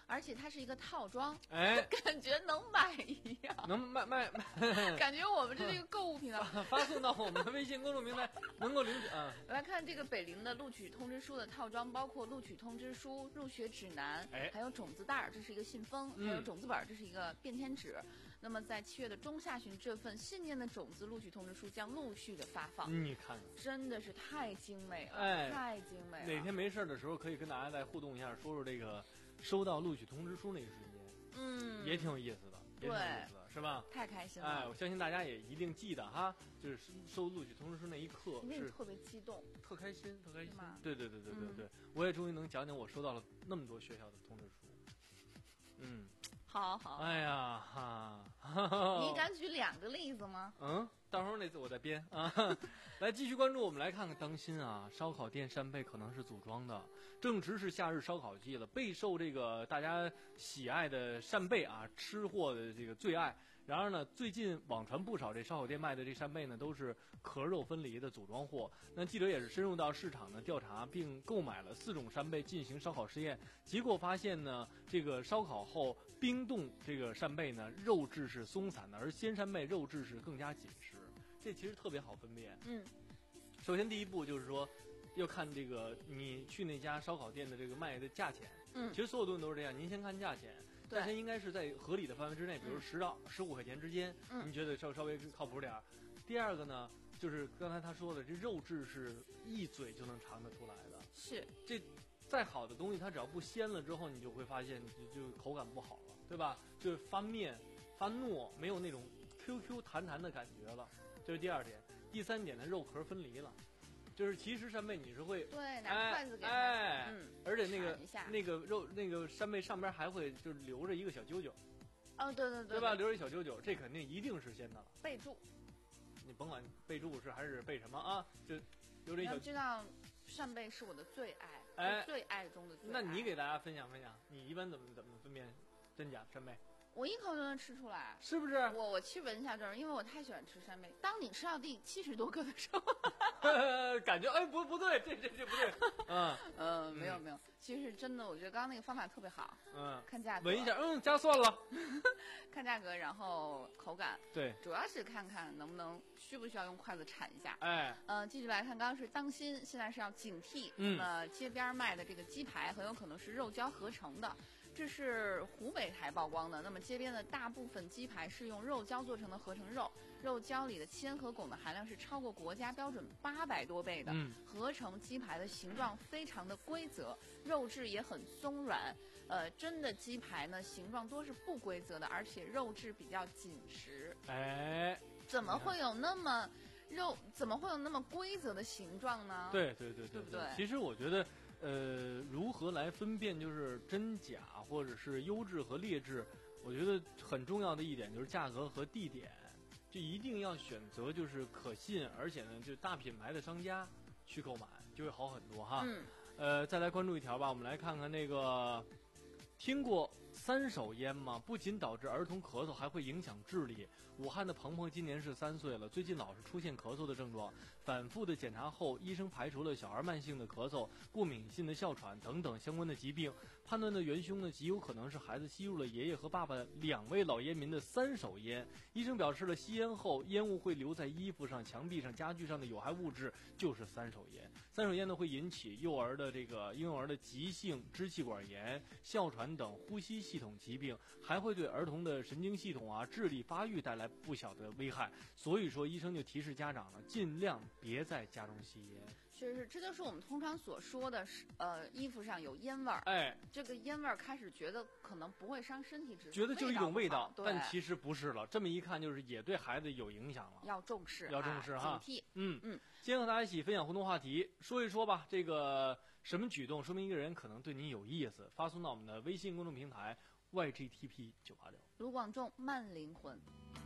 而且它是一个套装， 哎， 感觉能买一样， 能卖卖卖， 感觉我们这是一个购物频道， 发送到我们的微信公众平台，能够领取啊。 来看这个北林的录取通知书的套装，包括录取通知书、入学指南， 哎， 还有种子袋，这是一个信封， 嗯、 还有种子本，这是一个便签纸。那么在七月的中下旬，这份信念的种子录取通知书将陆续的发放。 你看， 真的是太精美了， 哎， 太精美了。 哪天没事的时候，可以跟大家再互动一下，说说这个收到录取通知书那个瞬间， 嗯， 也挺有意思的，也挺有意思的，是吧？ 太开心了。 哎，我相信大家也一定记得哈，就是收录取通知书那一刻是特别激动， 特开心，特开心。 对对对对对对，嗯、我也终于能讲讲我收到了那么多学校的通知书。嗯。 好好， 哎呀哈！ 你敢举两个例子吗？ 嗯，到时候那次我再编啊。来继续关注，我们来看看，当心啊！烧烤店扇贝可能是组装的。正值是夏日烧烤季了，备受这个大家喜爱的扇贝啊，吃货的这个最爱。然而呢，最近网传不少这烧烤店卖的这扇贝呢，都是壳肉分离的组装货。那记者也是深入到市场呢调查，并购买了四种扇贝进行烧烤实验。结果发现呢，这个烧烤后冰冻这个扇贝呢，肉质是松散的，而鲜扇贝肉质是更加紧实。这其实特别好分辨。 嗯， 首先第一步就是说，要看这个你去那家烧烤店的这个卖的价钱。 嗯， 其实所有东西都是这样，您先看价钱。价钱应该是在合理的范围之内，比如十到十五块钱之间， 嗯， 你觉得稍稍微靠谱点儿。第二个呢，就是刚才他说的，这肉质是一嘴就能尝得出来的。 是， 这再好的东西，它只要不鲜了之后，你就会发现就就口感不好了，对吧？就是发面、发糯，没有那种 Q Q 弹弹的感觉了。这是第二点。第三点呢，肉壳分离了。就是其实扇贝你是会对拿筷子给它， 哎， 嗯， 而且那个那个肉那个扇贝上边还会就是留着一个小揪揪， 哦，对对对， 对吧？留着一小揪揪，这肯定一定是鲜的了。 备注， 你甭管备注是还是备什么啊，就留着一小。 要知道扇贝是我的最爱， 哎， 最爱中的最爱。 那你给大家分享分享，你一般怎么怎么分辨真假扇贝？ 我一口就能吃出来， 是不是？ 我我去闻一下这儿，因为我太喜欢吃扇贝。当你吃到第七十多个的时候， 感觉哎不不对，这这这不对。嗯呃没有没有，其实真的，我觉得刚刚那个方法特别好。 嗯， 看价格， 闻一下，嗯，加蒜了。 看价格，然后口感， 对， 主要是看看能不能需不需要用筷子铲一下。 哎， 呃，继续来看，刚刚是当心，现在是要警惕。 嗯， 那么街边卖的这个鸡排很有可能是肉胶合成的。这是湖北台曝光的。那么街边的大部分鸡排是用肉胶做成的合成肉，肉胶里的铅和汞的含量是超过国家标准八百多倍的。 嗯， 合成鸡排的形状非常的规则，肉质也很松软。呃，真的鸡排呢，形状多是不规则的，而且肉质比较紧实。 哎， 怎么会有那么肉？怎么会有那么规则的形状呢？ 对对对对对不对？ 其实我觉得。呃，如何来分辨就是真假或者是优质和劣质？我觉得很重要的一点就是价格和地点，就一定要选择就是可信，而且呢，就大品牌的商家去购买，就会好很多哈。 嗯。 呃，再来关注一条吧，我们来看看那个，听过三手烟吗？不仅导致儿童咳嗽，还会影响智力。武汉的鹏鹏今年是三岁了，最近老是出现咳嗽的症状，反复的检查后，医生排除了小儿慢性的咳嗽、过敏性的哮喘等等相关的疾病，判断的元凶呢极有可能是孩子吸入了爷爷和爸爸两位老烟民的三手烟。医生表示了，吸烟后烟雾会留在衣服上、墙壁上、家具上的有害物质就是三手烟。三手烟呢会引起幼儿的这个婴幼儿的急性支气管炎、哮喘等呼吸系统疾病，还会对儿童的神经系统啊、智力发育带来不小的危害。所以说，医生就提示家长了，尽量别在家中吸烟。 是是，这就是我们通常所说的，是呃，衣服上有烟味儿。 哎， 这个烟味儿开始觉得可能不会伤身体，只是觉得就是一种味道，但其实实不是了。这么一看，就是也对孩子有影响了。 要重视， 要重视哈， 警惕。 嗯嗯， 今天和大家一起分享互动话题，说一说吧，这个什么举动说明一个人可能对你有意思？发送到我们的微信公众平台 Y G T P 九八六。 卢广仲慢灵魂。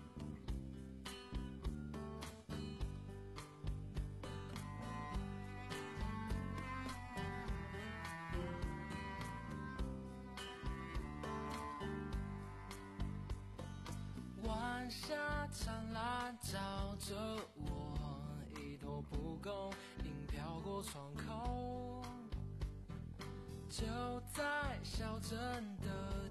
晚霞灿烂照着我，一头蒲公英飘过窗口，就在小镇的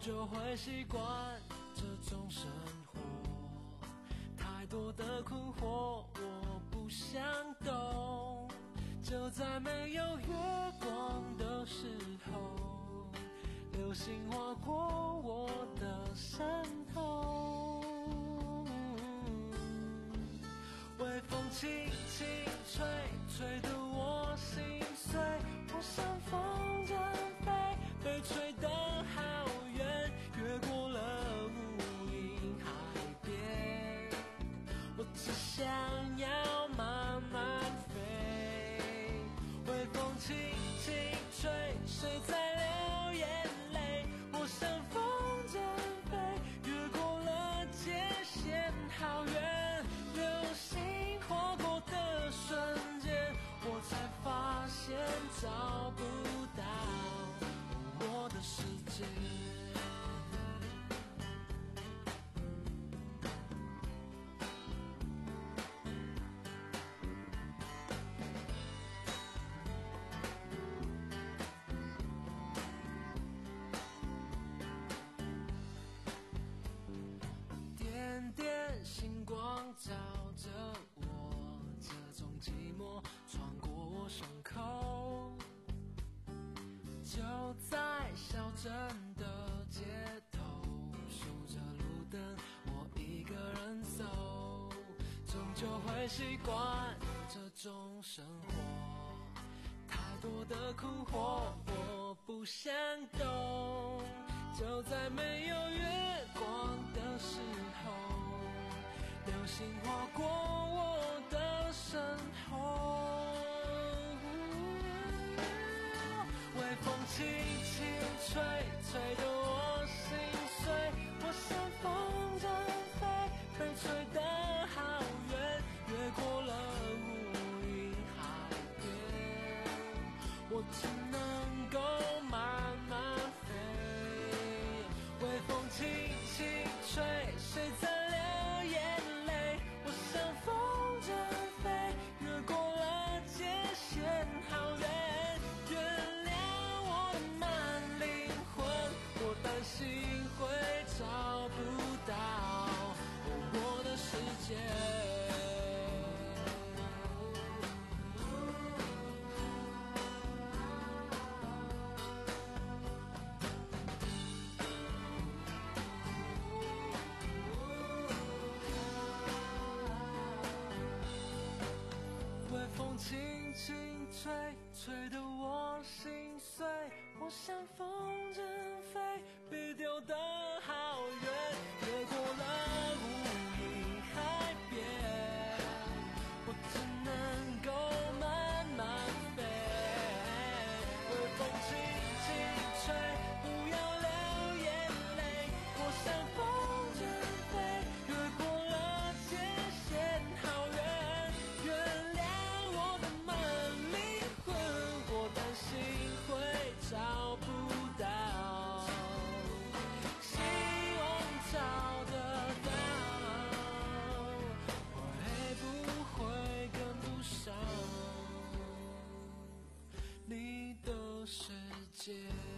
就会习惯这种生活。太多的困惑我不想懂，就在没有月光的时候，流星划过我的身后，微风轻轻吹，吹得我心碎，我像风筝飞，被吹得好远，越过了无垠海边，我只想要慢慢飞，微风轻轻吹，谁在流眼泪，我像风筝飞，越过了界限好远，流星划过的瞬间，我才发现找不到我的世界。点点星光照着我，这种寂寞穿过我胸口，就在小镇的街头，数着路灯，我一个人走，终究会习惯这种生活。太多的困惑我不想懂，就在没有月光的时候，流星划过我的身后，微风轻轻吹，吹得我心碎，我像风筝飞，被吹得好远，越过了无垠海边，我只能够慢慢飞，微风轻轻吹，谁在流眼泪，我像风筝飞，越过了界限好远，原谅我的慢灵魂，我担心会找不到我的世界。微风轻轻吹，吹得我心碎，我像风筝飞，被丢得好远，越过了无垠海边，我只能够慢慢飞，微风轻轻吹，不要流眼泪，我像风筝飞，越过了界限好远，原谅我的慢灵魂，我担心会找不到，希望找得到，会不会跟不上你的世界？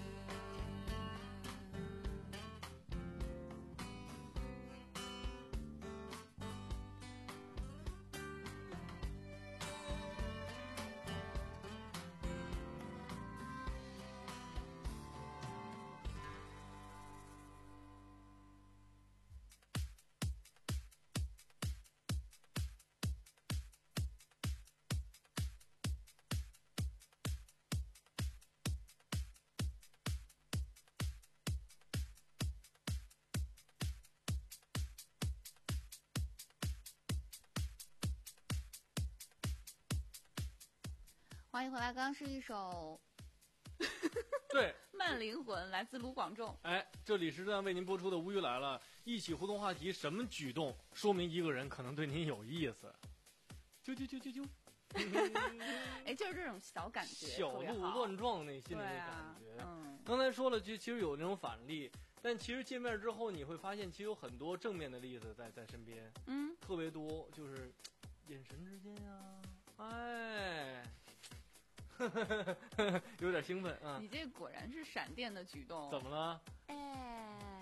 欢迎回来，刚刚是一首对慢灵魂，来自卢广仲。 哎，这里是正在为您播出的《无语来了》，一起互动话题，什么举动说明一个人可能对您有意思？啾啾啾啾啾。 哎，就是这种小感觉， 小鹿乱撞那心里的感觉。 啊嗯， 刚才说了，其其实有那种反例，但其实见面之后，你会发现，其实有很多正面的例子在在身边， 嗯， 特别多，就是眼神之间啊，哎。有点兴奋啊！ 你这果然是闪电的举动。 怎么了？ 哎，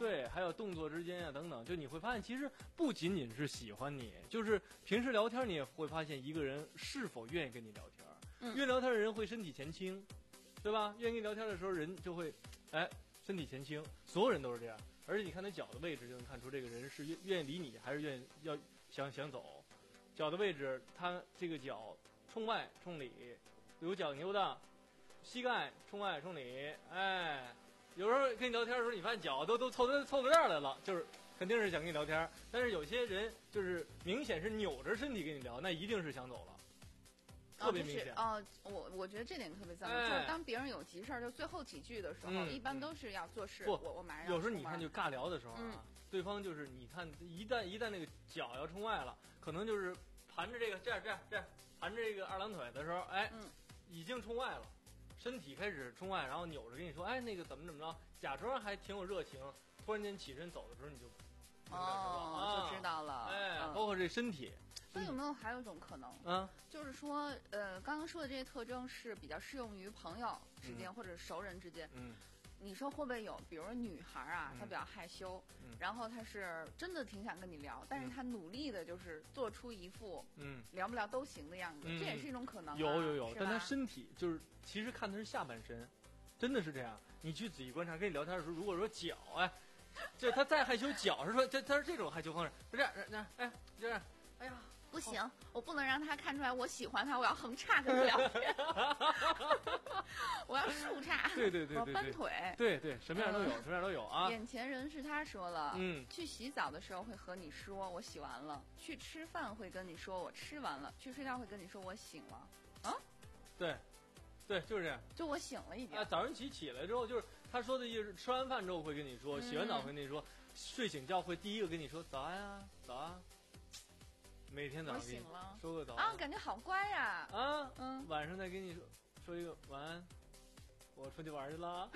对，还有动作之间呀、啊、等等，就你会发现，其实不仅仅是喜欢你，就是平时聊天你也会发现一个人是否愿意跟你聊天。 嗯， 愿意聊天的人会身体前倾，对吧？愿意跟你聊天的时候，人就会，哎，身体前倾，所有人都是这样。而且你看他脚的位置，就能看出这个人是愿愿意理你，还是愿意要想想走。脚的位置，他这个脚冲外冲里，有脚牛的，膝盖冲外冲里，哎，有时候跟你聊天的时候，你发现脚都都凑到凑到这儿来了，就是肯定是想跟你聊天。但是有些人就是明显是扭着身体跟你聊，那一定是想走了。特别明显哦、就是呃，我我觉得这点特别赞同、哎，就是当别人有急事儿，就最后几句的时候，嗯、一般都是要做事。 不， 我我马上有时候你看就尬聊的时候啊， 嗯、 对方就是你看一旦一旦那个脚要冲外了，可能就是盘着这个这样这样这样盘着这个二郎腿的时候，哎， 嗯、 已经冲外了，身体开始冲外，然后扭着跟你说，哎，那个怎么怎么着，假装还挺有热情，突然间起身走的时候你就哦、 啊、 就知道了， 哎， 嗯、 包括这身体。 那有没有还有一种可能？ 嗯， 就是说，呃，刚刚说的这些特征是比较适用于朋友之间、 嗯、 或者熟人之间。 嗯， 你说会不会有，比如说女孩啊， 嗯、 她比较害羞、 嗯， 然后她是真的挺想跟你聊，但是她努力的就是做出一副嗯聊不聊都行的样子， 嗯、 这也是一种可能、啊。 有有有，但她身体就是其实看的是下半身，真的是这样。你去仔细观察，跟你聊天的时候，如果说脚哎，就她再害羞，脚是说她她是这种害羞方式，就这样这样哎这样，哎呀。 不行、哦，我不能让他看出来我喜欢他，我要横叉跟他聊天，我要竖叉， 对对对对， 我翻腿， 对对，什么样都有，什么样都有啊。 眼前人是他说了， 嗯， 去洗澡的时候会和你说我洗完了，去吃饭会跟你说我吃完了，去睡觉会跟你说我醒了，啊， 对，对，就是这样， 就我醒了一点。 啊，早上起起来之后，就是他说的意思是吃完饭之后会跟你说，洗完澡会跟你说，嗯、睡醒觉会第一个跟你说早安啊，早安。每天早上给你说个早安啊，感觉好乖呀！ 啊， 嗯， 晚上再给你说说一个晚安，我出去玩去了，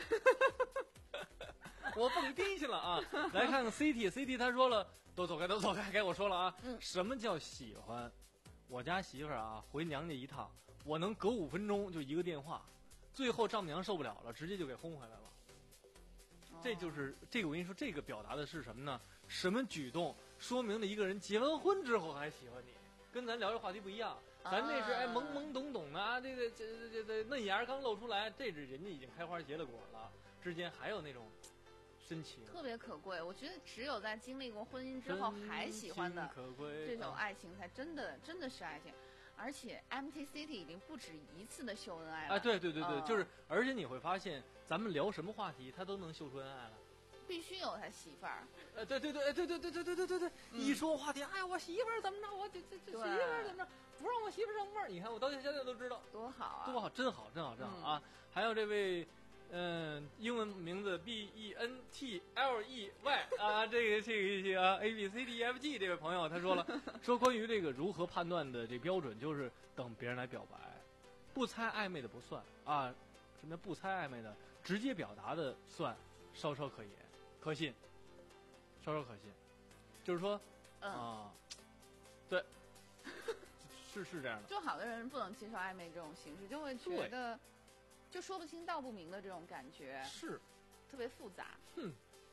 我蹦迪去了啊！来看看 C T C T， 他说了，都走开，都走开，该我说了啊！ 嗯， 什么叫喜欢？我家媳妇儿啊，回娘家一趟，我能隔五分钟就一个电话，最后丈母娘受不了了，直接就给轰回来了。哦、这就是这个，我跟你说，这个表达的是什么呢？什么举动？说明了一个人结完婚之后还喜欢你，跟咱聊这话题不一样。咱那是哎懵懵懂懂的啊，这个这这这嫩芽刚露出来，这是人家已经开花结了果了，之间还有那种深情， 特别可贵。我觉得只有在经历过婚姻之后还喜欢的这种爱情，才真的真的是爱情。而且 M T C T 已经不止一次的秀恩爱了。 啊，对对对对， 嗯、 就是，而且你会发现，咱们聊什么话题，他都能秀出恩爱了。 必须有他媳妇儿， 呃，对对对，对对对对对对对对，嗯、一说话题，哎呀，我媳妇儿怎么着，我这这这媳妇儿怎么着，不让我媳妇儿上班，你看我到现在都知道， 多好啊， 多好，真好，真好，真好、嗯、啊！还有这位，嗯、呃，英文名字 B E N T L E Y 啊，这个这个这个 A B C D E F G 这位朋友他说了，说关于这个如何判断的这标准，就是等别人来表白，不猜暧昧的不算啊，什么不猜暧昧的，直接表达的算，稍稍可言，可信。稍稍可信，就是说， 嗯、 啊，对，是是这样的。 就好多人不能接受暧昧这种形式，就会觉得就说不清道不明的这种感觉， 是特别复杂。 哼，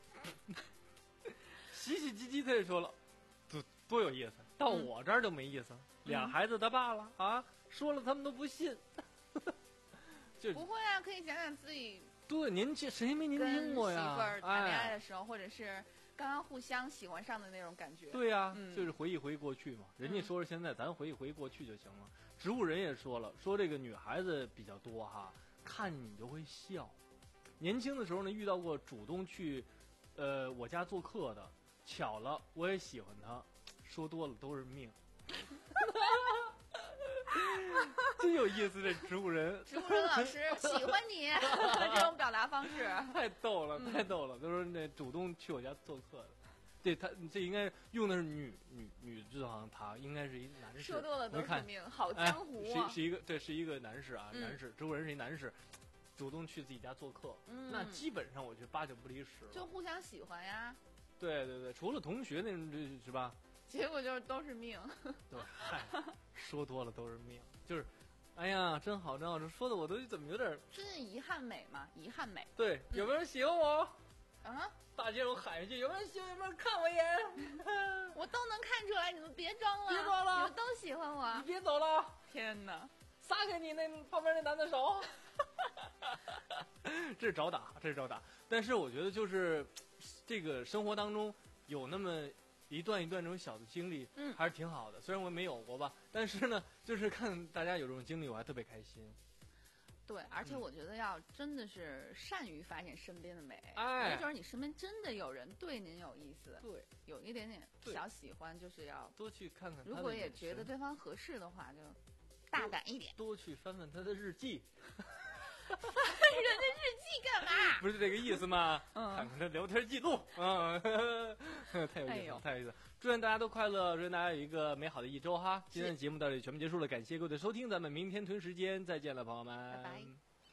洗洗唧唧，他也说了，多多有意思，到我这儿就没意思。嗯、俩孩子他爸了啊，说了他们都不信。就不会啊，可以讲讲自己。 对，年轻谁没年轻过呀？ 跟媳妇儿谈恋爱的时候、哎，或者是刚刚互相喜欢上的那种感觉。 对呀、啊嗯， 就是回忆回忆过去嘛。人家说是现在，嗯、咱回忆回忆过去就行了。植物人也说了，说这个女孩子比较多哈，看你就会笑。年轻的时候呢，遇到过主动去，呃，我家做客的，巧了，我也喜欢他，说多了都是命。真有意思，这植物人， 植物人老师喜欢你这种表达方式， 太逗了，太逗了。都说那主动去我家做客的，对他这应该用的是女女女字旁，他应该是一男士。 说多了都是命，好江湖啊！哎、是是一个对，是一个男士啊， 嗯、 男士，植物人是一男士，主动去自己家做客， 嗯、 那基本上我觉得八九不离十了。 就互相喜欢呀。 对对对，除了同学那种，是吧？ 结果就是都是命。 对，嗨，说多了都是命，就是。哎呀，真好，真好！这说的我都怎么有点…… 这是遗憾美嘛？遗憾美。 对，有没有人喜欢我？ 啊！ 大街上喊一句：“有没有喜欢？有没有看我一眼？” 我都能看出来，你们别装了， 别装了， 你们都喜欢我。 你别走了！ 天哪！ 撒开你那旁边那男的手。这是找打，这是找打。但是我觉得就是这个生活当中有那么一段一段这种小的经历， 嗯， 还是挺好的。虽然我没有过吧，但是呢，就是看大家有这种经历，我还特别开心。 对，而且我觉得要真的是善于发现身边的美， 哎， 没准你身边真的有人对您有意思， 对， 有一点点小喜欢，就是要多去看看他的。 如果也觉得对方合适的话，就大胆一点， 多去翻翻他的日记。 翻人的日记干嘛？ 不是这个意思吗？ 嗯， 看看他聊天记录，嗯，太有意思了， 哎、 太有意思了。祝愿大家都快乐，祝愿大家有一个美好的一周哈！今天的节目到这里全部结束了，感谢各位的收听，咱们明天同一时间再见了，朋友们， 拜拜。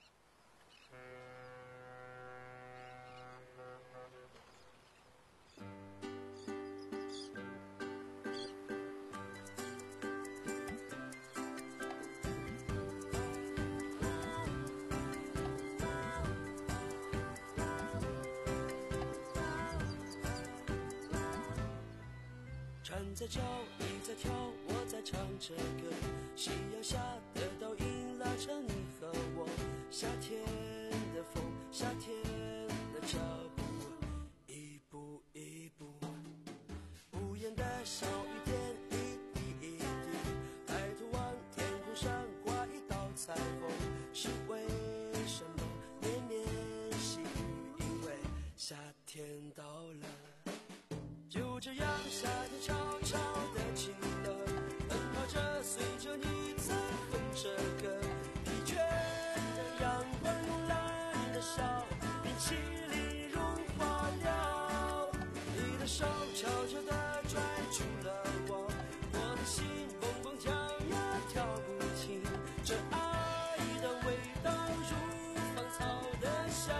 船在叫，你在跳，我在唱着歌。夕阳下的倒影拉长你和我。夏天的风，夏天的脚步，一步一步。无言的小雨点，一滴一滴。抬头望天空上挂一道彩虹，是为什么绵绵细雨？因为夏天到了。就这样，夏天悄悄地近了，奔跑着，随着你在哼着歌，疲倦的阳光慵懒的笑，冰淇淋融化了，你的手悄悄地拽住了我，我的心蹦蹦跳呀跳不停，这爱的味道如芳草的香。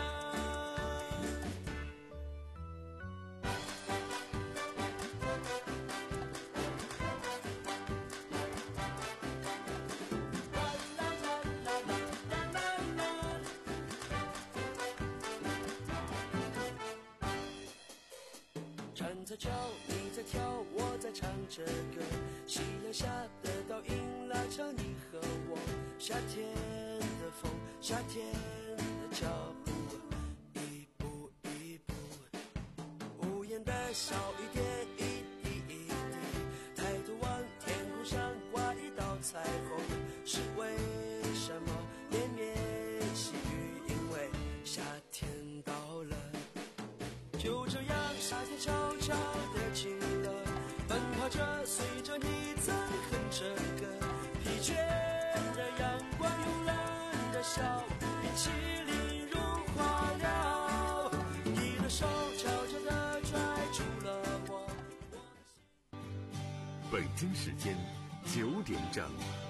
船在叫，你在跳，我在唱着歌。夕阳下的倒影拉长你和我。夏天的风，夏天的脚步，一步一步。无言的小雨点，一滴一滴。抬头望天空上挂一道彩虹，是为什么绵绵细雨？因为夏天到了。就这样，夏天悄悄地近了，奔跑着，随着你在哼着歌，疲倦的阳光慵懒的笑，冰淇淋融化了，你的手悄悄地拽住了我。 北京时间九点整。